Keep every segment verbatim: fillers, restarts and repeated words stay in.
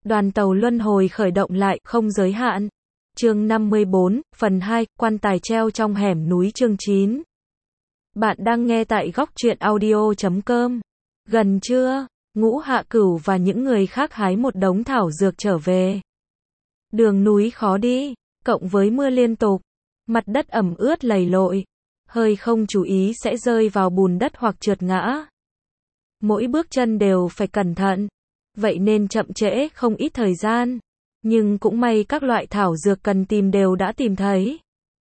Đoàn tàu luân hồi khởi động lại, không giới hạn. Chương năm mươi bốn, phần hai, quan tài treo trong hẻm núi chương chín. Bạn đang nghe tại góc truyện audio chấm com. Gần trưa, Ngũ Hạ Cửu và những người khác hái một đống thảo dược trở về. Đường núi khó đi, cộng với mưa liên tục, mặt đất ẩm ướt lầy lội, hơi không chú ý sẽ rơi vào bùn đất hoặc trượt ngã. Mỗi bước chân đều phải cẩn thận, vậy nên chậm trễ không ít thời gian. Nhưng cũng may các loại thảo dược cần tìm đều đã tìm thấy.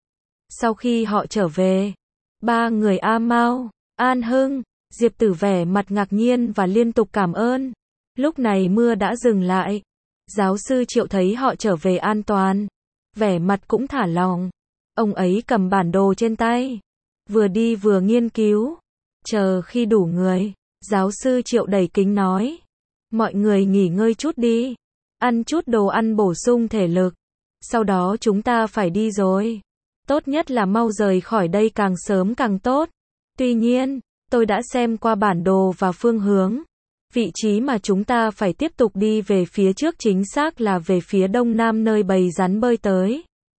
Sau khi họ trở về, ba người A Mao, An Hưng, Diệp Tử vẻ mặt ngạc nhiên và liên tục cảm ơn. Lúc này mưa đã dừng lại. Giáo sư Triệu thấy họ trở về an toàn, vẻ mặt cũng thả lỏng. Ông ấy cầm bản đồ trên tay, vừa đi vừa nghiên cứu. Chờ khi đủ người, giáo sư Triệu đẩy kính nói: mọi người nghỉ ngơi chút đi, ăn chút đồ ăn bổ sung thể lực. Sau đó chúng ta phải đi rồi. Tốt nhất là mau rời khỏi đây càng sớm càng tốt. Tuy nhiên, tôi đã xem qua bản đồ và phương hướng. Vị trí mà chúng ta phải tiếp tục đi về phía trước chính xác là về phía đông nam nơi bầy rắn bơi tới.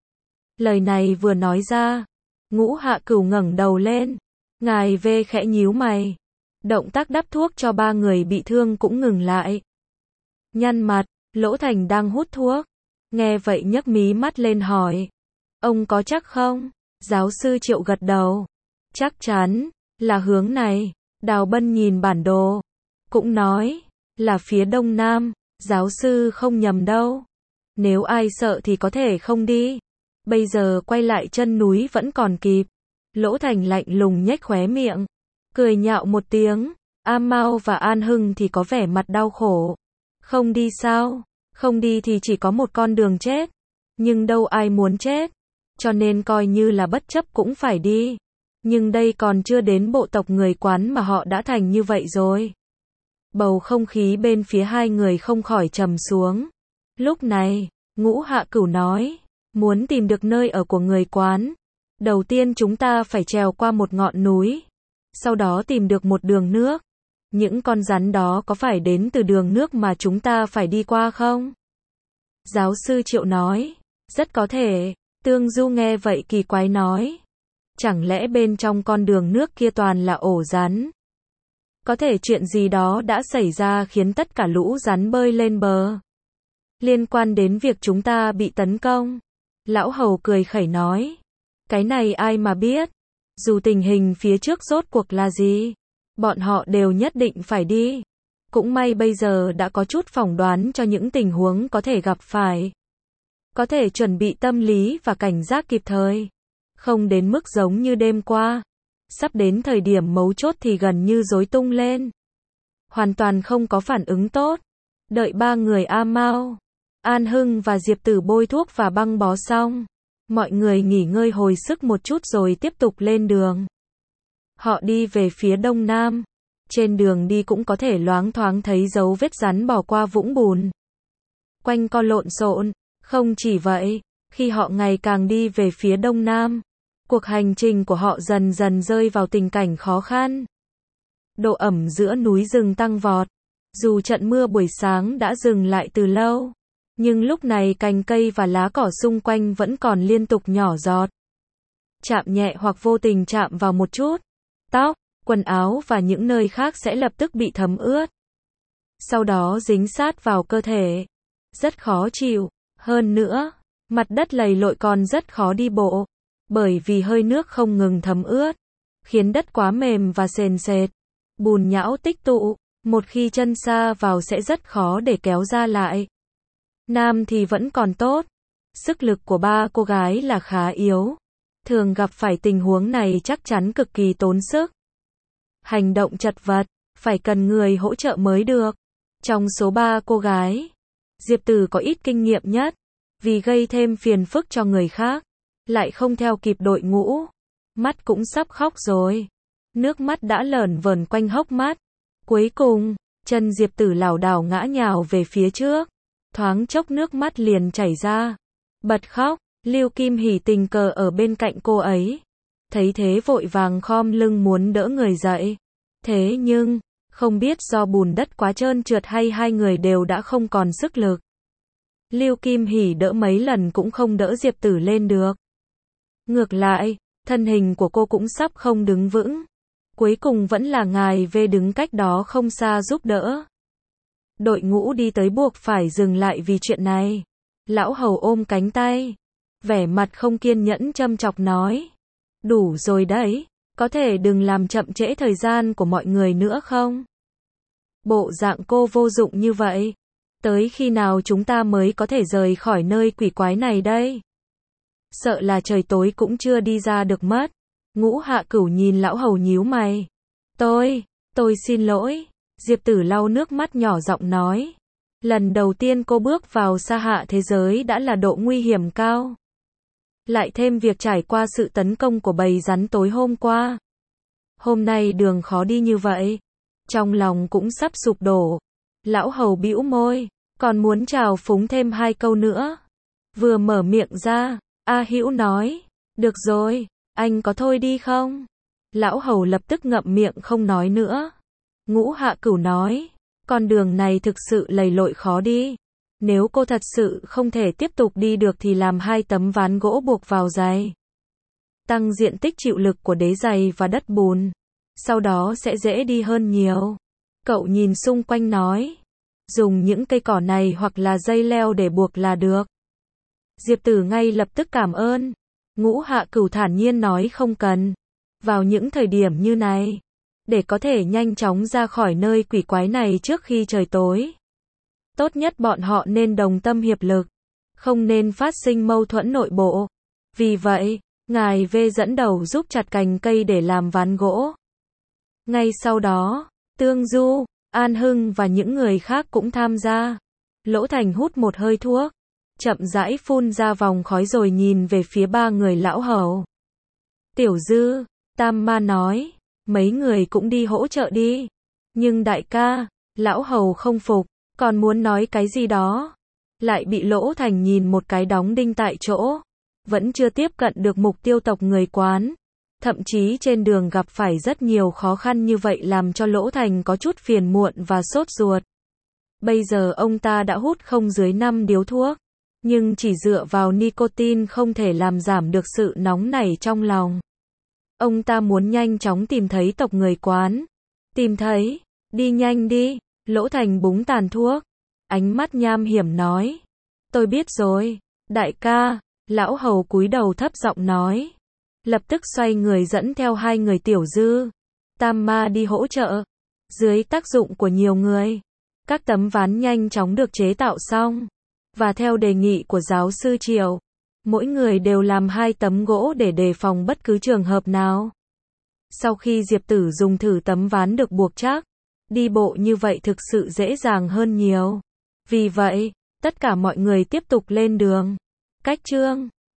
Lời này vừa nói ra, Ngũ Hạ Cửu ngẩng đầu lên. Ngài V khẽ nhíu mày. Động tác đắp thuốc cho ba người bị thương cũng ngừng lại. Nhăn mặt, Lỗ Thành đang hút thuốc. Nghe vậy nhấc mí mắt lên hỏi: ông có chắc không? Giáo sư Triệu gật đầu. Chắc chắn, là hướng này. Đào Bân nhìn bản đồ, cũng nói, là phía đông nam. Giáo sư không nhầm đâu. Nếu ai sợ thì có thể không đi. Bây giờ quay lại chân núi vẫn còn kịp. Lỗ Thành lạnh lùng nhếch khóe miệng, cười nhạo một tiếng. A Mao và An Hưng thì có vẻ mặt đau khổ. Không đi sao? Không đi thì chỉ có một con đường chết. Nhưng đâu ai muốn chết. Cho nên coi như là bất chấp cũng phải đi. Nhưng đây còn chưa đến bộ tộc người Quán mà họ đã thành như vậy rồi. Bầu không khí bên phía hai người không khỏi trầm xuống. Lúc này, Ngũ Hạ Cửu nói: muốn tìm được nơi ở của người Quán, đầu tiên chúng ta phải trèo qua một ngọn núi. Sau đó tìm được một đường nước. Những con rắn đó có phải đến từ đường nước mà chúng ta phải đi qua không? Giáo sư Triệu nói: rất có thể. Tương Du nghe vậy kỳ quái nói: chẳng lẽ bên trong con đường nước kia toàn là ổ rắn? Có thể chuyện gì đó đã xảy ra khiến tất cả lũ rắn bơi lên bờ. Liên quan đến việc chúng ta bị tấn công. Lão Hầu cười khẩy nói: cái này ai mà biết. Dù tình hình phía trước rốt cuộc là gì, bọn họ đều nhất định phải đi. Cũng may bây giờ đã có chút phỏng đoán cho những tình huống có thể gặp phải. Có thể chuẩn bị tâm lý và cảnh giác kịp thời. Không đến mức giống như đêm qua. Sắp đến thời điểm mấu chốt thì gần như rối tung lên. Hoàn toàn không có phản ứng tốt. Đợi ba người A Mao, An Hưng và Diệp Tử bôi thuốc và băng bó xong, mọi người nghỉ ngơi hồi sức một chút rồi tiếp tục lên đường. Họ đi về phía đông nam. Trên đường đi cũng có thể loáng thoáng thấy dấu vết rắn bò qua vũng bùn. Quanh co lộn xộn. Không chỉ vậy, khi họ ngày càng đi về phía đông nam, cuộc hành trình của họ dần dần rơi vào tình cảnh khó khăn. Độ ẩm giữa núi rừng tăng vọt. Dù trận mưa buổi sáng đã dừng lại từ lâu, nhưng lúc này cành cây và lá cỏ xung quanh vẫn còn liên tục nhỏ giọt. Chạm nhẹ hoặc vô tình chạm vào một chút, tóc, quần áo và những nơi khác sẽ lập tức bị thấm ướt. Sau đó dính sát vào cơ thể. Rất khó chịu. Hơn nữa, mặt đất lầy lội còn rất khó đi bộ. Bởi vì hơi nước không ngừng thấm ướt, khiến đất quá mềm và sền sệt. Bùn nhão tích tụ, một khi chân sa vào sẽ rất khó để kéo ra lại. Nam thì vẫn còn tốt. Sức lực của ba cô gái là khá yếu. Thường gặp phải tình huống này chắc chắn cực kỳ tốn sức. Hành động chật vật, phải cần người hỗ trợ mới được. Trong số ba cô gái, Diệp Tử có ít kinh nghiệm nhất. Vì gây thêm phiền phức cho người khác, lại không theo kịp đội ngũ. Mắt cũng sắp khóc rồi. Nước mắt đã lởn vởn quanh hốc mắt. Cuối cùng, chân Diệp Tử lảo đảo ngã nhào về phía trước. Thoáng chốc nước mắt liền chảy ra. Bật khóc. Lưu Kim Hỉ tình cờ ở bên cạnh cô ấy. Thấy thế vội vàng khom lưng muốn đỡ người dậy. Thế nhưng, không biết do bùn đất quá trơn trượt hay hai người đều đã không còn sức lực. Lưu Kim Hỷ đỡ mấy lần cũng không đỡ Diệp Tử lên được. Ngược lại, thân hình của cô cũng sắp không đứng vững. Cuối cùng vẫn là ngài về đứng cách đó không xa giúp đỡ. Đội ngũ đi tới buộc phải dừng lại vì chuyện này. Lão Hầu ôm cánh tay, vẻ mặt không kiên nhẫn châm chọc nói. Đủ rồi đấy, có thể đừng làm chậm trễ thời gian của mọi người nữa không? Bộ dạng cô vô dụng như vậy. Tới khi nào chúng ta mới có thể rời khỏi nơi quỷ quái này đây? Sợ là trời tối cũng chưa đi ra được mất. Ngũ Hạ Cửu nhìn Lão Hầu nhíu mày. Tôi, tôi xin lỗi. Diệp Tử lau nước mắt nhỏ giọng nói. Lần đầu tiên cô bước vào sa hạ thế giới đã là độ nguy hiểm cao. Lại thêm việc trải qua sự tấn công của bầy rắn tối hôm qua. Hôm nay đường khó đi như vậy. Trong lòng cũng sắp sụp đổ. Lão Hầu bĩu môi, còn muốn chào phúng thêm hai câu nữa. Vừa mở miệng ra, A Hữu nói, được rồi, anh có thôi đi không? Lão Hầu lập tức ngậm miệng không nói nữa. Ngũ Hạ Cửu nói, con đường này thực sự lầy lội khó đi. Nếu cô thật sự không thể tiếp tục đi được thì làm hai tấm ván gỗ buộc vào giày. Tăng diện tích chịu lực của đế giày và đất bùn. Sau đó sẽ dễ đi hơn nhiều. Cậu nhìn xung quanh nói. Dùng những cây cỏ này hoặc là dây leo để buộc là được. Diệp Tử ngay lập tức cảm ơn. Ngũ Hạ Cửu thản nhiên nói không cần. Vào những thời điểm như này, để có thể nhanh chóng ra khỏi nơi quỷ quái này trước khi trời tối. Tốt nhất bọn họ nên đồng tâm hiệp lực, không nên phát sinh mâu thuẫn nội bộ. Vì vậy, ngài V dẫn đầu giúp chặt cành cây để làm ván gỗ. Ngay sau đó, Tương Du, An Hưng và những người khác cũng tham gia. Lỗ Thành hút một hơi thuốc, chậm rãi phun ra vòng khói rồi nhìn về phía ba người Lão Hầu. Tiểu Dư, Tam Ma nói, mấy người cũng đi hỗ trợ đi. Nhưng đại ca, Lão Hầu không phục, còn muốn nói cái gì đó. Lại bị Lỗ Thành nhìn một cái đóng đinh tại chỗ. Vẫn chưa tiếp cận được mục tiêu tộc người Quán. Thậm chí trên đường gặp phải rất nhiều khó khăn như vậy làm cho Lỗ Thành có chút phiền muộn và sốt ruột. Bây giờ ông ta đã hút không dưới năm điếu thuốc. Nhưng chỉ dựa vào nicotine không thể làm giảm được sự nóng nảy trong lòng. Ông ta muốn nhanh chóng tìm thấy tộc người Quán. Tìm thấy, đi nhanh đi. Lỗ Thành búng tàn thuốc. Ánh mắt nham hiểm nói. Tôi biết rồi, đại ca. Lão Hầu cúi đầu thấp giọng nói. Lập tức xoay người dẫn theo hai người Tiểu Dư, Tam Ma đi hỗ trợ. Dưới tác dụng của nhiều người, các tấm ván nhanh chóng được chế tạo xong. Và theo đề nghị của giáo sư Triều, mỗi người đều làm hai tấm gỗ để đề phòng bất cứ trường hợp nào. Sau khi Diệp Tử dùng thử tấm ván được buộc chắc, đi bộ như vậy thực sự dễ dàng hơn nhiều. Vì vậy, tất cả mọi người tiếp tục lên đường. Cách chương